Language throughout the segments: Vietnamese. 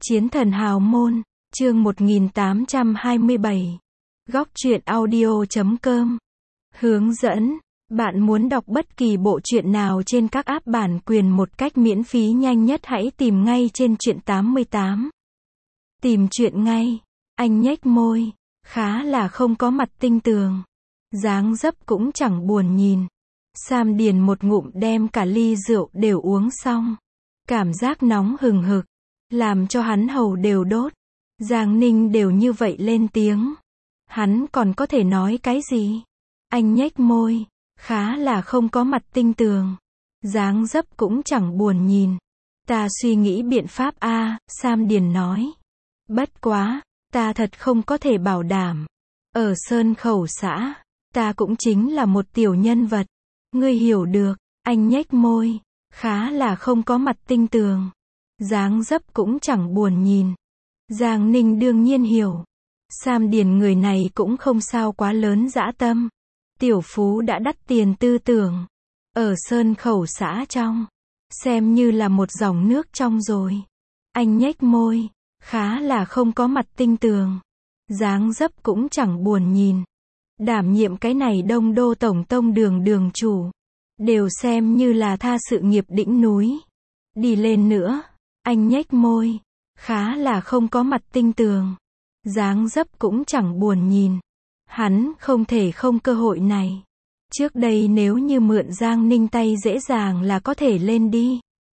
Chiến thần hào môn, chương 1827. Góc truyện audio.com. Hướng dẫn. Bạn muốn đọc bất kỳ bộ truyện nào trên các app bản quyền một cách miễn phí nhanh nhất hãy tìm ngay trên truyện 88. Tìm truyện ngay. Anh nhếch môi, khá là không có mặt tinh tường. Dáng dấp cũng chẳng buồn nhìn. Sam Điền một ngụm đem cả ly rượu đều uống xong. Cảm giác nóng hừng hực, làm cho hắn hầu đều đốt. Giang Ninh đều như vậy lên tiếng. Hắn còn có thể nói cái gì? Anh nhếch môi, khá là không có mặt tinh tường. Dáng dấp cũng chẳng buồn nhìn. Ta suy nghĩ biện pháp a, Sam Điền nói. Bất quá, ta thật không có thể bảo đảm. Ở Sơn Khẩu xã, ta cũng chính là một tiểu nhân vật. Ngươi hiểu được, anh nhếch môi, khá là không có mặt tinh tường. Dáng dấp cũng chẳng buồn nhìn. Giang Ninh đương nhiên hiểu. Sam Điền người này cũng không sao quá lớn dã tâm. Tiểu phú đã đắt tiền tư tưởng. Ở Sơn Khẩu xã trong, xem như là một dòng nước trong rồi. Anh nhếch môi, khá là không có mặt tinh tường. Dáng dấp cũng chẳng buồn nhìn. Đảm nhiệm cái này Đông Đô Tổng Tông đường chủ. Đều xem như là tha sự nghiệp đỉnh núi. Đi lên nữa. Anh nhếch môi, khá là không có mặt tinh tường. Dáng dấp cũng chẳng buồn nhìn. Hắn không thể không cơ hội này. Trước đây nếu như mượn Giang Ninh tay dễ dàng là có thể lên đi.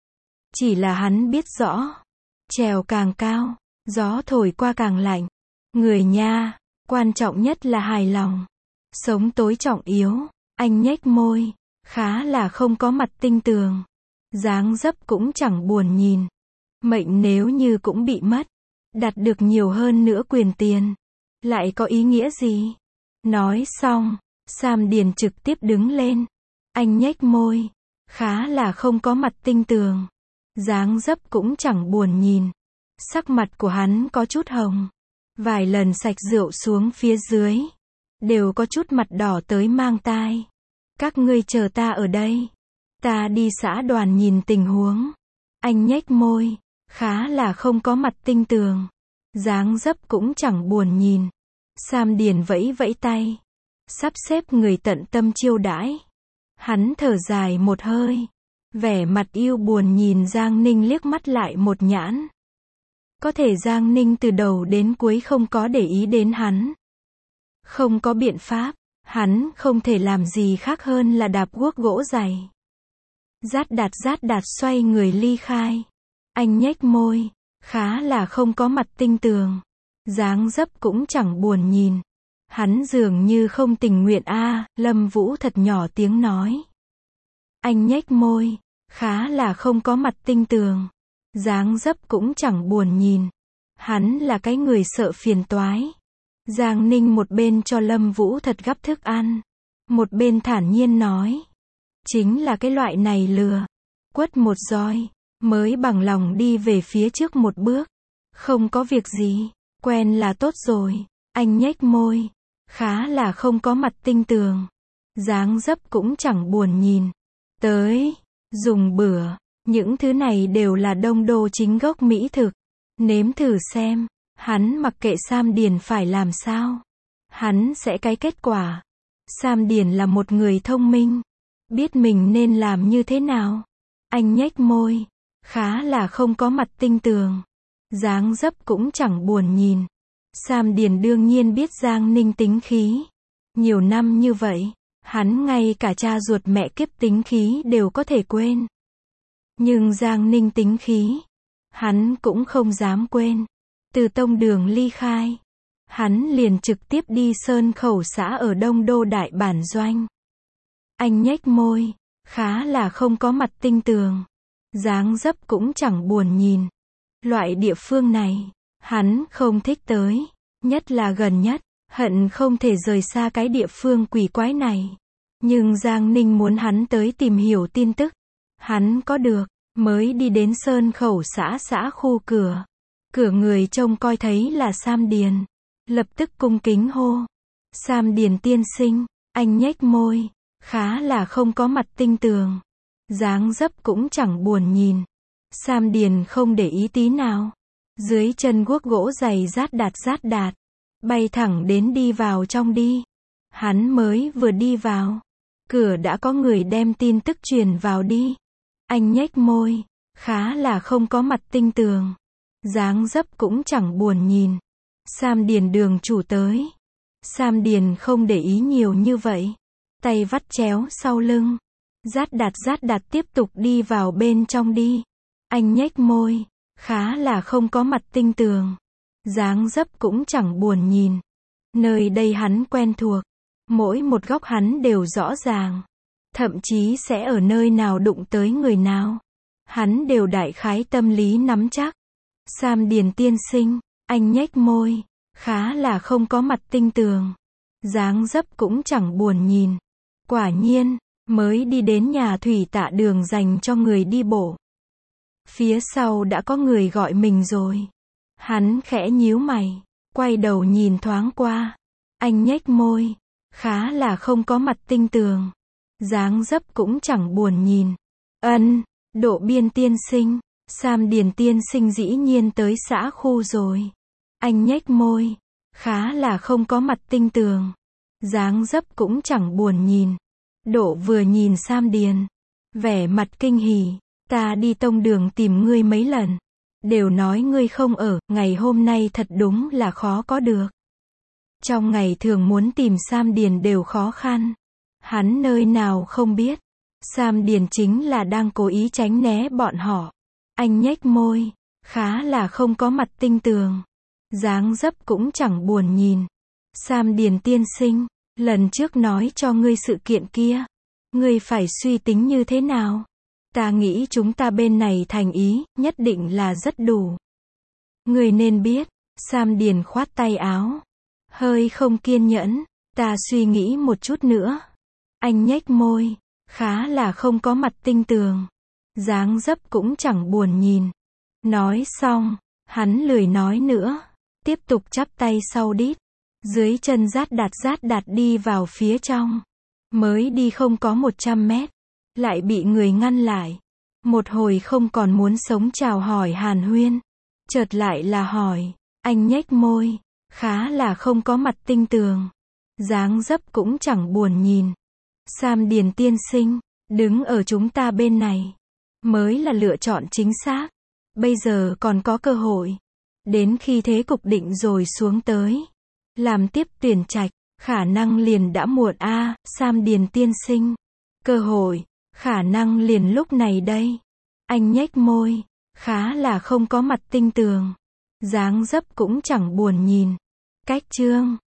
Chỉ là hắn biết rõ. Trèo càng cao, gió thổi qua càng lạnh. Người nha, quan trọng nhất là hài lòng. Sống tối trọng yếu. Anh nhếch môi, khá là không có mặt tinh tường. Dáng dấp cũng chẳng buồn nhìn. Mệnh nếu như cũng bị mất, đạt được nhiều hơn nữa quyền tiền, lại có ý nghĩa gì? Nói xong, Sam Điền trực tiếp đứng lên. Anh nhếch môi, khá là không có mặt tinh tường. Dáng dấp cũng chẳng buồn nhìn. Sắc mặt của hắn có chút hồng. Vài lần sạch rượu xuống phía dưới, đều có chút mặt đỏ tới mang tai. Các ngươi chờ ta ở đây. Ta đi xã đoàn nhìn tình huống. Anh nhếch môi, khá là không có mặt tinh tường. Dáng dấp cũng chẳng buồn nhìn. Sam Điền vẫy vẫy tay. Sắp xếp người tận tâm chiêu đãi. Hắn thở dài một hơi. Vẻ mặt yêu buồn nhìn Giang Ninh liếc mắt lại một nhãn. Có thể Giang Ninh từ đầu đến cuối không có để ý đến hắn. Không có biện pháp. Hắn không thể làm gì khác hơn là đạp guốc gỗ dày. Rát đạt xoay người ly khai. Anh nhếch môi, khá là không có mặt tinh tường. Dáng dấp cũng chẳng buồn nhìn. Hắn dường như không tình nguyện a, Lâm Vũ thật nhỏ tiếng nói. Anh nhếch môi, khá là không có mặt tinh tường. Dáng dấp cũng chẳng buồn nhìn. Hắn là cái người sợ phiền toái. Giang Ninh một bên cho Lâm Vũ thật gắp thức ăn, một bên thản nhiên nói. Chính là cái loại này lừa, quất một roi, mới bằng lòng đi về phía trước một bước. Không có việc gì, quen là tốt rồi. Anh nhếch môi, khá là không có mặt tinh tường. Dáng dấp cũng chẳng buồn nhìn. Tới, dùng bữa, những thứ này đều là Đông Đô chính gốc mỹ thực. Nếm thử xem, hắn mặc kệ Sam Điền phải làm sao. Hắn sẽ cái kết quả. Sam Điền là một người thông minh. Biết mình nên làm như thế nào. Anh nhếch môi, khá là không có mặt tinh tường. Dáng dấp cũng chẳng buồn nhìn. Sam Điền đương nhiên biết Giang Ninh tính khí. Nhiều năm như vậy, hắn ngay cả cha ruột mẹ kiếp tính khí đều có thể quên. Nhưng Giang Ninh tính khí, hắn cũng không dám quên. Từ tông đường ly khai, hắn liền trực tiếp đi Sơn Khẩu xã ở Đông Đô đại bản doanh. Anh nhếch môi, khá là không có mặt tinh tường. Dáng dấp cũng chẳng buồn nhìn. Loại địa phương này, hắn không thích tới. Nhất là gần nhất, hận không thể rời xa cái địa phương quỷ quái này. Nhưng Giang Ninh muốn hắn tới tìm hiểu tin tức. Hắn có được, mới đi đến Sơn Khẩu xã khu cửa. Cửa người trông coi thấy là Sam Điền. Lập tức cung kính hô. Sam Điền tiên sinh, anh nhếch môi. Khá là không có mặt tinh tường. Dáng dấp cũng chẳng buồn nhìn. Sam Điền không để ý tí nào. Dưới chân guốc gỗ dày rát đạt, bay thẳng đến đi vào trong đi. Hắn mới vừa đi vào, cửa đã có người đem tin tức truyền vào đi. Anh nhếch môi, khá là không có mặt tinh tường. Dáng dấp cũng chẳng buồn nhìn. Sam Điền đường chủ tới. Sam Điền không để ý nhiều như vậy. Tay vắt chéo sau lưng. Rát đạt tiếp tục đi vào bên trong đi. Anh nhếch môi, khá là không có mặt tinh tường. Dáng dấp cũng chẳng buồn nhìn. Nơi đây hắn quen thuộc. Mỗi một góc hắn đều rõ ràng. Thậm chí sẽ ở nơi nào đụng tới người nào. Hắn đều đại khái tâm lý nắm chắc. Sam Điền tiên sinh, anh nhếch môi, khá là không có mặt tinh tường. Dáng dấp cũng chẳng buồn nhìn. Quả nhiên, mới đi đến nhà thủy tạ đường dành cho người đi bộ. Phía sau đã có người gọi mình rồi. Hắn khẽ nhíu mày, quay đầu nhìn thoáng qua. Anh nhếch môi, khá là không có mặt tinh tường. Dáng dấp cũng chẳng buồn nhìn. Độ Biên tiên sinh, Sam Điền tiên sinh dĩ nhiên tới xã khu rồi. Anh nhếch môi, khá là không có mặt tinh tường. Dáng dấp cũng chẳng buồn nhìn. Độ vừa nhìn Sam Điền, vẻ mặt kinh hỉ. Ta đi tông đường tìm ngươi mấy lần. Đều nói ngươi không ở, ngày hôm nay thật đúng là khó có được. Trong ngày thường muốn tìm Sam Điền đều khó khăn. Hắn nơi nào không biết. Sam Điền chính là đang cố ý tránh né bọn họ. Anh nhếch môi, khá là không có mặt tinh tường. Dáng dấp cũng chẳng buồn nhìn. Sam Điền tiên sinh, lần trước nói cho ngươi sự kiện kia. Ngươi phải suy tính như thế nào? Ta nghĩ chúng ta bên này thành ý, nhất định là rất đủ. Ngươi nên biết. Sam Điền khoát tay áo. Hơi không kiên nhẫn. Ta suy nghĩ một chút nữa. Anh nhếch môi, khá là không có mặt tinh tường. Dáng dấp cũng chẳng buồn nhìn. Nói xong, hắn lười nói nữa. Tiếp tục chắp tay sau đít. Dưới chân rát đạt đi vào phía trong. Mới đi không có 100 mét. Lại bị người ngăn lại. Một hồi không còn muốn sống chào hỏi hàn huyên. Chợt lại là hỏi. Anh nhếch môi, khá là không có mặt tinh tường. Dáng dấp cũng chẳng buồn nhìn. Sam Điền tiên sinh, đứng ở chúng ta bên này. Mới là lựa chọn chính xác. Bây giờ còn có cơ hội. Đến khi thế cục định rồi xuống tới. Làm tiếp tuyển trạch, khả năng liền đã muộn a. Sam Điền tiên sinh. Cơ hội, khả năng liền lúc này đây. Anh nhếch môi, khá là không có mặt tinh tường. Dáng dấp cũng chẳng buồn nhìn. Cách chương